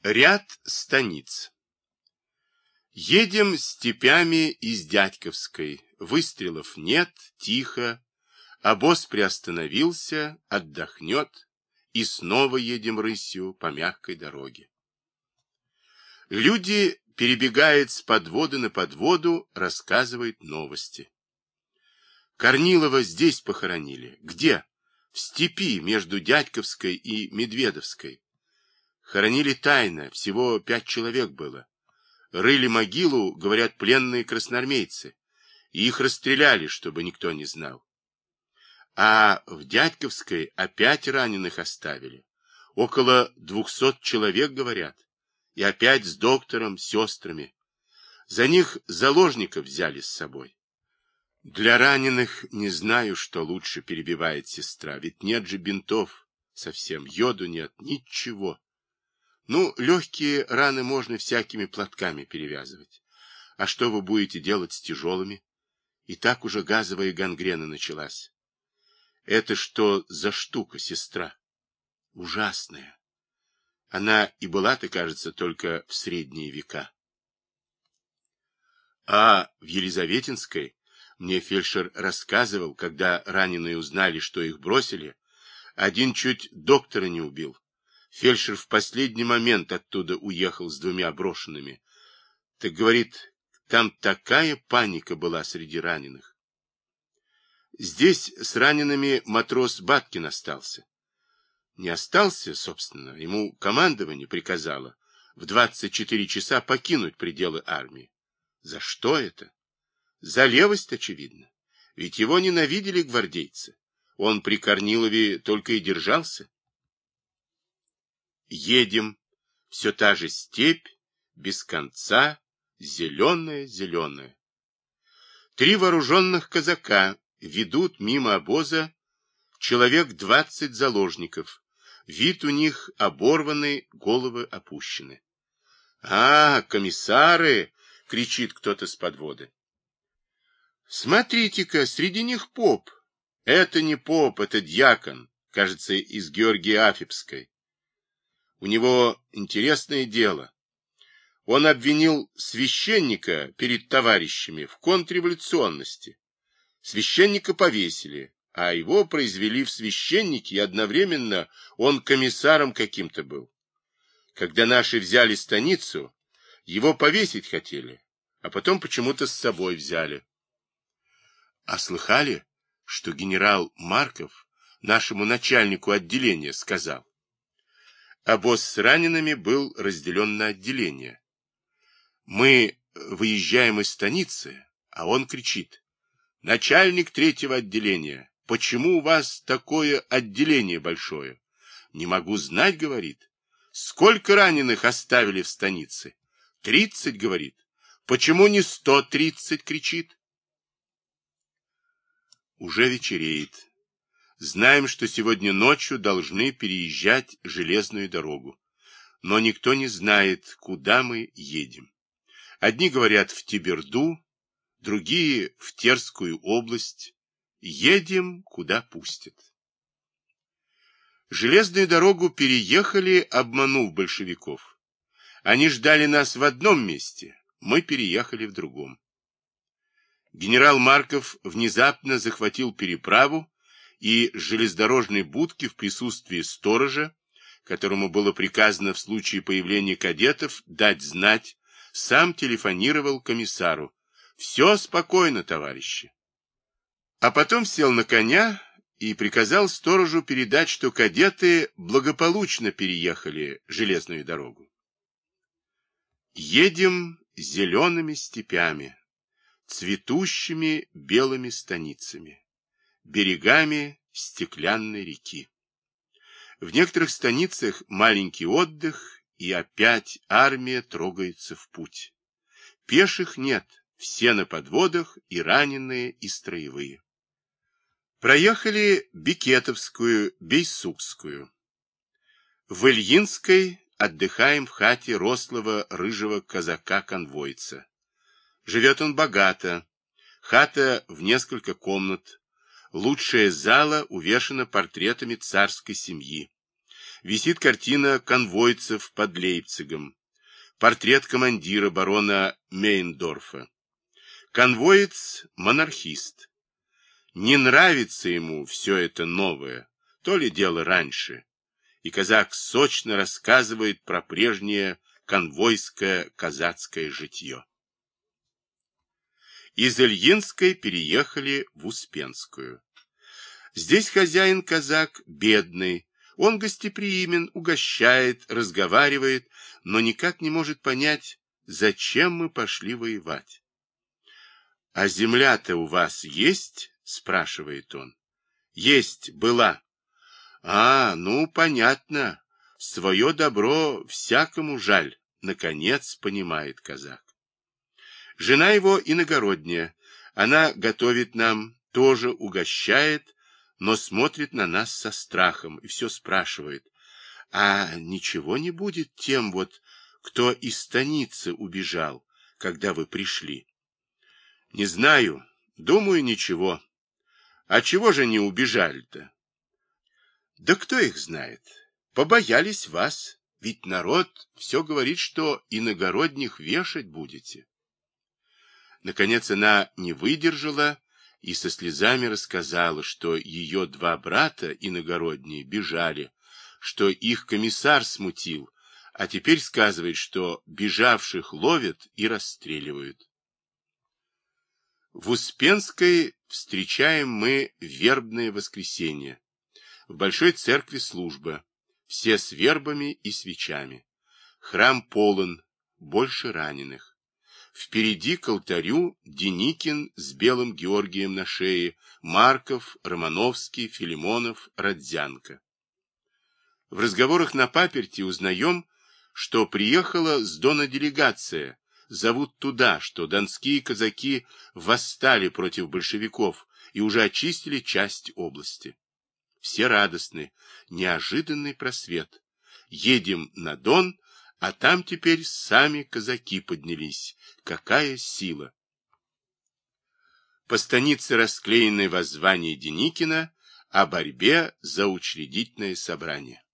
Ряд станиц. Едем степями из Дядьковской. Выстрелов нет, тихо. Обоз приостановился, отдохнет. И снова едем рысью по мягкой дороге. Люди перебегают с подводы на подводу, рассказывают новости. Корнилова здесь похоронили. Где? В степи между Дядьковской и Медведовской. Хоронили тайно, всего 5 человек было. Рыли могилу, говорят, пленные красноармейцы. И их расстреляли, чтобы никто не знал. А в Дядьковской опять раненых оставили. Около 200 человек, говорят. И опять с доктором, сестрами. За них заложников взяли с собой. Для раненых не знаю, что лучше, перебивает сестра. Ведь нет же бинтов совсем, йоду нет, ничего. Ну, легкие раны можно всякими платками перевязывать. А что вы будете делать с тяжелыми? И так уже газовая гангрена началась. Это что за штука, сестра? Ужасная. Она и была-то, кажется, только в средние века. А в Елизаветинской мне фельдшер рассказывал, когда раненые узнали, что их бросили, один чуть доктора не убил. Фельдшер в последний момент оттуда уехал с 2 брошенными. Так, говорит, там такая паника была среди раненых. Здесь с ранеными матрос Баткин остался. Не остался, собственно, ему командование приказало в 24 часа покинуть пределы армии. За что это? За левость, очевидно. Ведь его ненавидели гвардейцы. Он при Корнилове только и держался. Едем. Все та же степь, без конца, зеленая-зеленая. 3 вооруженных казака ведут мимо обоза человек 20 заложников. Вид у них оборванный, головы опущены. — А, комиссары! — кричит кто-то с подводы. — Смотрите-ка, среди них поп. Это не поп, это дьякон, кажется, из Георгия Афипской. У него интересное дело. Он обвинил священника перед товарищами в контрреволюционности. Священника повесили, а его произвели в священники, и одновременно он комиссаром каким-то был. Когда наши взяли станицу, его повесить хотели, а потом почему-то с собой взяли. А слыхали, что генерал Марков нашему начальнику отделения сказал? Обоз с ранеными был разделен на отделения. Мы выезжаем из станицы, а он кричит: начальник 3-го отделения, почему у вас такое отделение большое? Не могу знать, говорит. Сколько раненых оставили в станице? 30, говорит. Почему не 130, кричит. Уже вечереет. Знаем, что сегодня ночью должны переезжать железную дорогу. Но никто не знает, куда мы едем. Одни говорят в Теберду, другие в Терскую область. Едем, куда пустят. Железную дорогу переехали, обманув большевиков. Они ждали нас в одном месте, мы переехали в другом. Генерал Марков внезапно захватил переправу, и с железнодорожной будки в присутствии сторожа, которому было приказано в случае появления кадетов дать знать, сам телефонировал комиссару: «Все спокойно, товарищи». А потом сел на коня и приказал сторожу передать, что кадеты благополучно переехали железную дорогу. Едем зелеными степями, цветущими белыми станицами, берегами стеклянной реки. В некоторых станицах маленький отдых, и опять армия трогается в путь. Пеших нет, все на подводах, и раненые, и строевые. Проехали Бекетовскую, Бейсукскую. В Ильинской отдыхаем в хате рослого рыжего казака-конвойца. Живет он богато. Хата в несколько комнат. Лучшая зала увешана портретами царской семьи. Висит картина конвойцев под Лейпцигом, портрет командира барона Мейндорфа. Конвоец – монархист. Не нравится ему все это новое, то ли дело раньше. И казак сочно рассказывает про прежнее конвойское казацкое житье. Из Ильинской переехали в Успенскую. Здесь хозяин-казак бедный, он гостеприимен, угощает, разговаривает, но никак не может понять, зачем мы пошли воевать. — А земля-то у вас есть? — спрашивает он. — Есть, была. — А, ну, понятно. Свое добро всякому жаль, наконец понимает казак. Жена его иногородняя, она готовит нам, тоже угощает, но смотрит на нас со страхом и все спрашивает. А ничего не будет тем вот, кто из станицы убежал, когда вы пришли? Не знаю, думаю, ничего. А чего же не убежали-то? Да кто их знает? Побоялись вас, ведь народ все говорит, что иногородних вешать будете. Наконец она не выдержала и со слезами рассказала, что ее два брата иногородние бежали, что их комиссар смутил, а теперь сказывает, что бежавших ловят и расстреливают. В Успенской встречаем мы вербное воскресенье. В большой церкви служба, все с вербами и свечами. Храм полон, больше раненых. Впереди к алтарю Деникин с белым Георгием на шее, Марков, Романовский, Филимонов, Родзянко. В разговорах на паперти узнаем, что приехала с Дона делегация, зовут туда, что донские казаки восстали против большевиков и уже очистили часть области. Все радостны, неожиданный просвет. Едем на Дон, а там теперь сами казаки поднялись. Какая сила! По станице расклеены воззвания Деникина о борьбе за учредительное собрание.